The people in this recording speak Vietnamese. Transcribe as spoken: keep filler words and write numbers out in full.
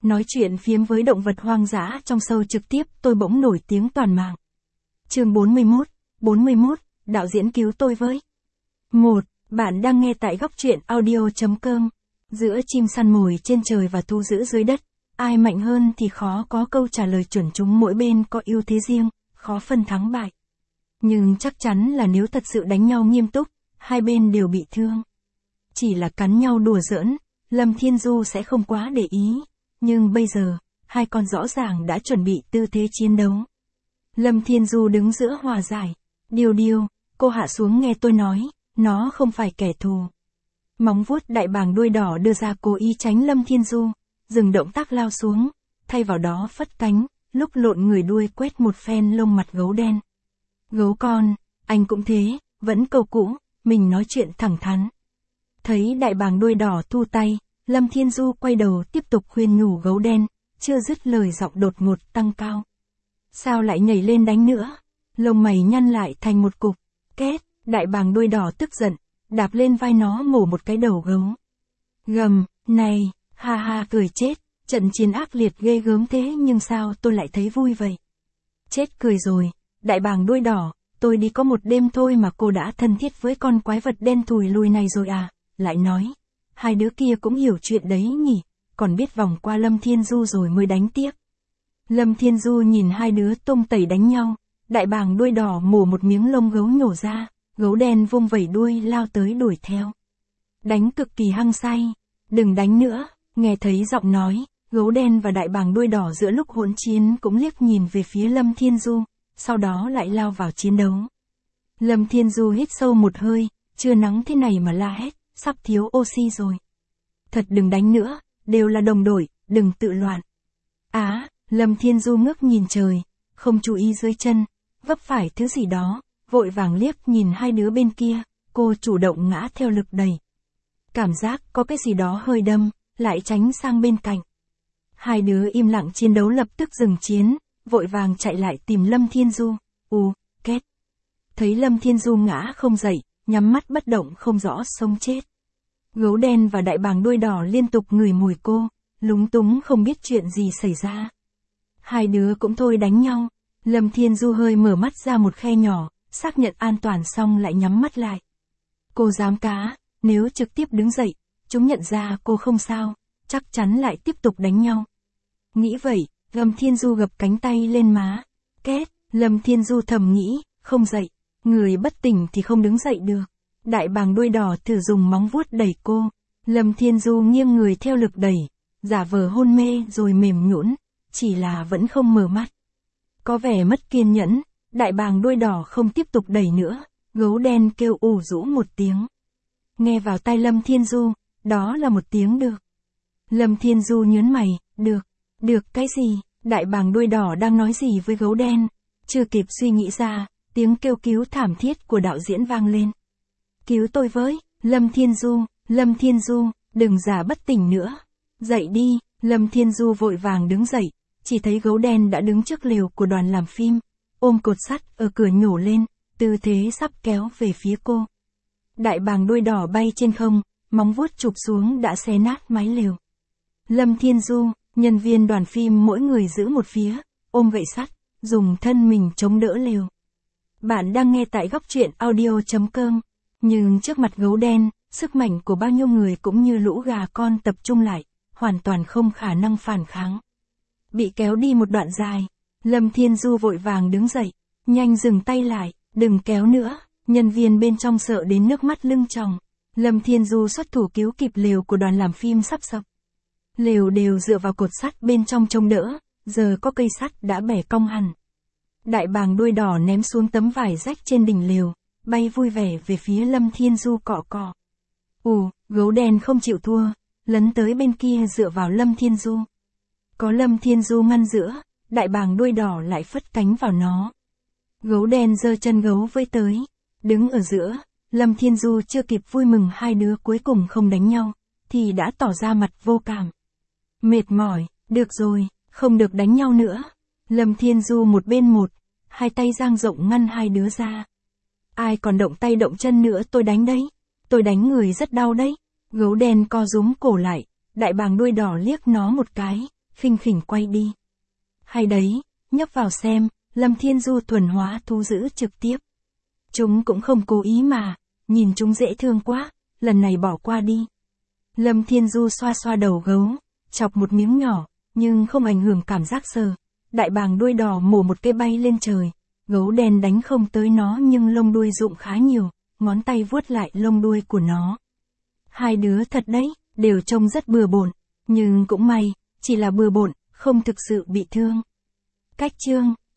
nói chuyện phiếm với động vật hoang dã trong show trực tiếp tôi bỗng nổi tiếng toàn mạng. Chương bốn mươi mốt, bốn mươi mốt, đạo diễn cứu tôi với. một. Bạn đang nghe tại góc truyện audio chấm com. Giữa chim săn mồi trên trời và thu giữ dưới đất, ai mạnh hơn thì khó có câu trả lời chuẩn, chúng mỗi bên có ưu thế riêng, khó phân thắng bại. Nhưng chắc chắn là nếu thật sự đánh nhau nghiêm túc, hai bên đều bị thương. Chỉ là cắn nhau đùa giỡn, Lâm Thiên Du sẽ không quá để ý. Nhưng bây giờ, hai con rõ ràng đã chuẩn bị tư thế chiến đấu. Lâm Thiên Du đứng giữa hòa giải. Điều điều, cô hạ xuống nghe tôi nói, nó không phải kẻ thù. Móng vuốt đại bàng đuôi đỏ đưa ra cố ý tránh Lâm Thiên Du, dừng động tác lao xuống, thay vào đó phất cánh, lúc lộn người đuôi quét một phen lông mặt gấu đen. Gấu con, anh cũng thế, vẫn câu cũ, mình nói chuyện thẳng thắn. Thấy đại bàng đuôi đỏ thu tay, Lâm Thiên Du quay đầu tiếp tục khuyên nhủ gấu đen, chưa dứt lời giọng đột ngột tăng cao. Sao lại nhảy lên đánh nữa? Lông mày nhăn lại thành một cục. Két, đại bàng đuôi đỏ tức giận, đạp lên vai nó mổ một cái đầu gấu. Gầm, này, ha ha cười chết, trận chiến ác liệt ghê gớm thế nhưng sao tôi lại thấy vui vậy? Chết cười rồi, đại bàng đuôi đỏ, tôi đi có một đêm thôi mà cô đã thân thiết với con quái vật đen thùi lùi này rồi à? Lại nói, hai đứa kia cũng hiểu chuyện đấy nhỉ, còn biết vòng qua Lâm Thiên Du rồi mới đánh tiếp. Lâm Thiên Du nhìn hai đứa tung tẩy đánh nhau, đại bàng đuôi đỏ mổ một miếng lông gấu nhổ ra, gấu đen vung vẩy đuôi lao tới đuổi theo. Đánh cực kỳ hăng say, đừng đánh nữa, nghe thấy giọng nói, gấu đen và đại bàng đuôi đỏ giữa lúc hỗn chiến cũng liếc nhìn về phía Lâm Thiên Du, sau đó lại lao vào chiến đấu. Lâm Thiên Du hít sâu một hơi, chưa nắng thế này mà la hét, sắp thiếu oxy rồi. Thật đừng đánh nữa, đều là đồng đội, đừng tự loạn. Á, Lâm Thiên Du ngước nhìn trời, không chú ý dưới chân, vấp phải thứ gì đó, vội vàng liếc nhìn hai đứa bên kia, cô chủ động ngã theo lực đẩy. Cảm giác có cái gì đó hơi đâm, lại tránh sang bên cạnh. Hai đứa im lặng chiến đấu lập tức dừng chiến, vội vàng chạy lại tìm Lâm Thiên Du. U, két. Thấy Lâm Thiên Du ngã không dậy, nhắm mắt bất động không rõ sống chết. Gấu đen và đại bàng đuôi đỏ liên tục ngửi mùi cô, lúng túng không biết chuyện gì xảy ra. Hai đứa cũng thôi đánh nhau, Lâm Thiên Du hơi mở mắt ra một khe nhỏ, xác nhận an toàn xong lại nhắm mắt lại. Cô dám cá, nếu trực tiếp đứng dậy, chúng nhận ra cô không sao, chắc chắn lại tiếp tục đánh nhau. Nghĩ vậy, Lâm Thiên Du gập cánh tay lên má. Két, Lâm Thiên Du thầm nghĩ, không dậy, người bất tỉnh thì không đứng dậy được. Đại bàng đuôi đỏ thử dùng móng vuốt đẩy cô, Lâm Thiên Du nghiêng người theo lực đẩy, giả vờ hôn mê rồi mềm nhũn, chỉ là vẫn không mở mắt. Có vẻ mất kiên nhẫn, đại bàng đuôi đỏ không tiếp tục đẩy nữa, gấu đen kêu ù rũ một tiếng. Nghe vào tai Lâm Thiên Du, đó là một tiếng được. Lâm Thiên Du nhớn mày, được, được cái gì, đại bàng đuôi đỏ đang nói gì với gấu đen, chưa kịp suy nghĩ ra, tiếng kêu cứu thảm thiết của đạo diễn vang lên. Cứu tôi với, Lâm Thiên Du, Lâm Thiên Du, đừng giả bất tỉnh nữa. Dậy đi, Lâm Thiên Du vội vàng đứng dậy, chỉ thấy gấu đen đã đứng trước lều của đoàn làm phim, ôm cột sắt ở cửa nhổ lên, tư thế sắp kéo về phía cô. Đại bàng đuôi đỏ bay trên không, móng vuốt chụp xuống đã xé nát mái lều. Lâm Thiên Du, nhân viên đoàn phim mỗi người giữ một phía, ôm gậy sắt, dùng thân mình chống đỡ lều. Bạn đang nghe tại góc truyện audio chấm com. Nhưng trước mặt gấu đen, sức mạnh của bao nhiêu người cũng như lũ gà con tập trung lại, hoàn toàn không khả năng phản kháng. Bị kéo đi một đoạn dài, Lâm Thiên Du vội vàng đứng dậy, nhanh dừng tay lại, đừng kéo nữa, nhân viên bên trong sợ đến nước mắt lưng tròng. Lâm Thiên Du xuất thủ cứu kịp lều của đoàn làm phim sắp sập. Lều đều dựa vào cột sắt bên trong chống đỡ, giờ có cây sắt đã bẻ cong hẳn. Đại bàng đuôi đỏ ném xuống tấm vải rách trên đỉnh lều, bay vui vẻ về phía Lâm Thiên Du cọ cọ. Ù, gấu đen không chịu thua, lấn tới bên kia dựa vào Lâm Thiên Du. Có Lâm Thiên Du ngăn giữa, đại bàng đuôi đỏ lại phất cánh vào nó. Gấu đen giơ chân gấu với tới, đứng ở giữa, Lâm Thiên Du chưa kịp vui mừng hai đứa cuối cùng không đánh nhau, thì đã tỏ ra mặt vô cảm. Mệt mỏi, được rồi, không được đánh nhau nữa. Lâm Thiên Du một bên một, hai tay dang rộng ngăn hai đứa ra. Ai còn động tay động chân nữa tôi đánh đấy, tôi đánh người rất đau đấy. Gấu đen co rúm cổ lại, đại bàng đuôi đỏ liếc nó một cái, khinh khỉnh quay đi. Hay đấy, nhấp vào xem, Lâm Thiên Du thuần hóa thú dữ trực tiếp. Chúng cũng không cố ý mà, nhìn chúng dễ thương quá, lần này bỏ qua đi. Lâm Thiên Du xoa xoa đầu gấu, chọc một miếng nhỏ, nhưng không ảnh hưởng cảm giác sờ. Đại bàng đuôi đỏ mổ một cây bay lên trời, gấu đen đánh không tới nó nhưng lông đuôi rụng khá nhiều, ngón tay vuốt lại lông đuôi của nó. Hai đứa thật đấy, đều trông rất bừa bộn, nhưng cũng may, chỉ là bừa bộn, không thực sự bị thương. Cách chương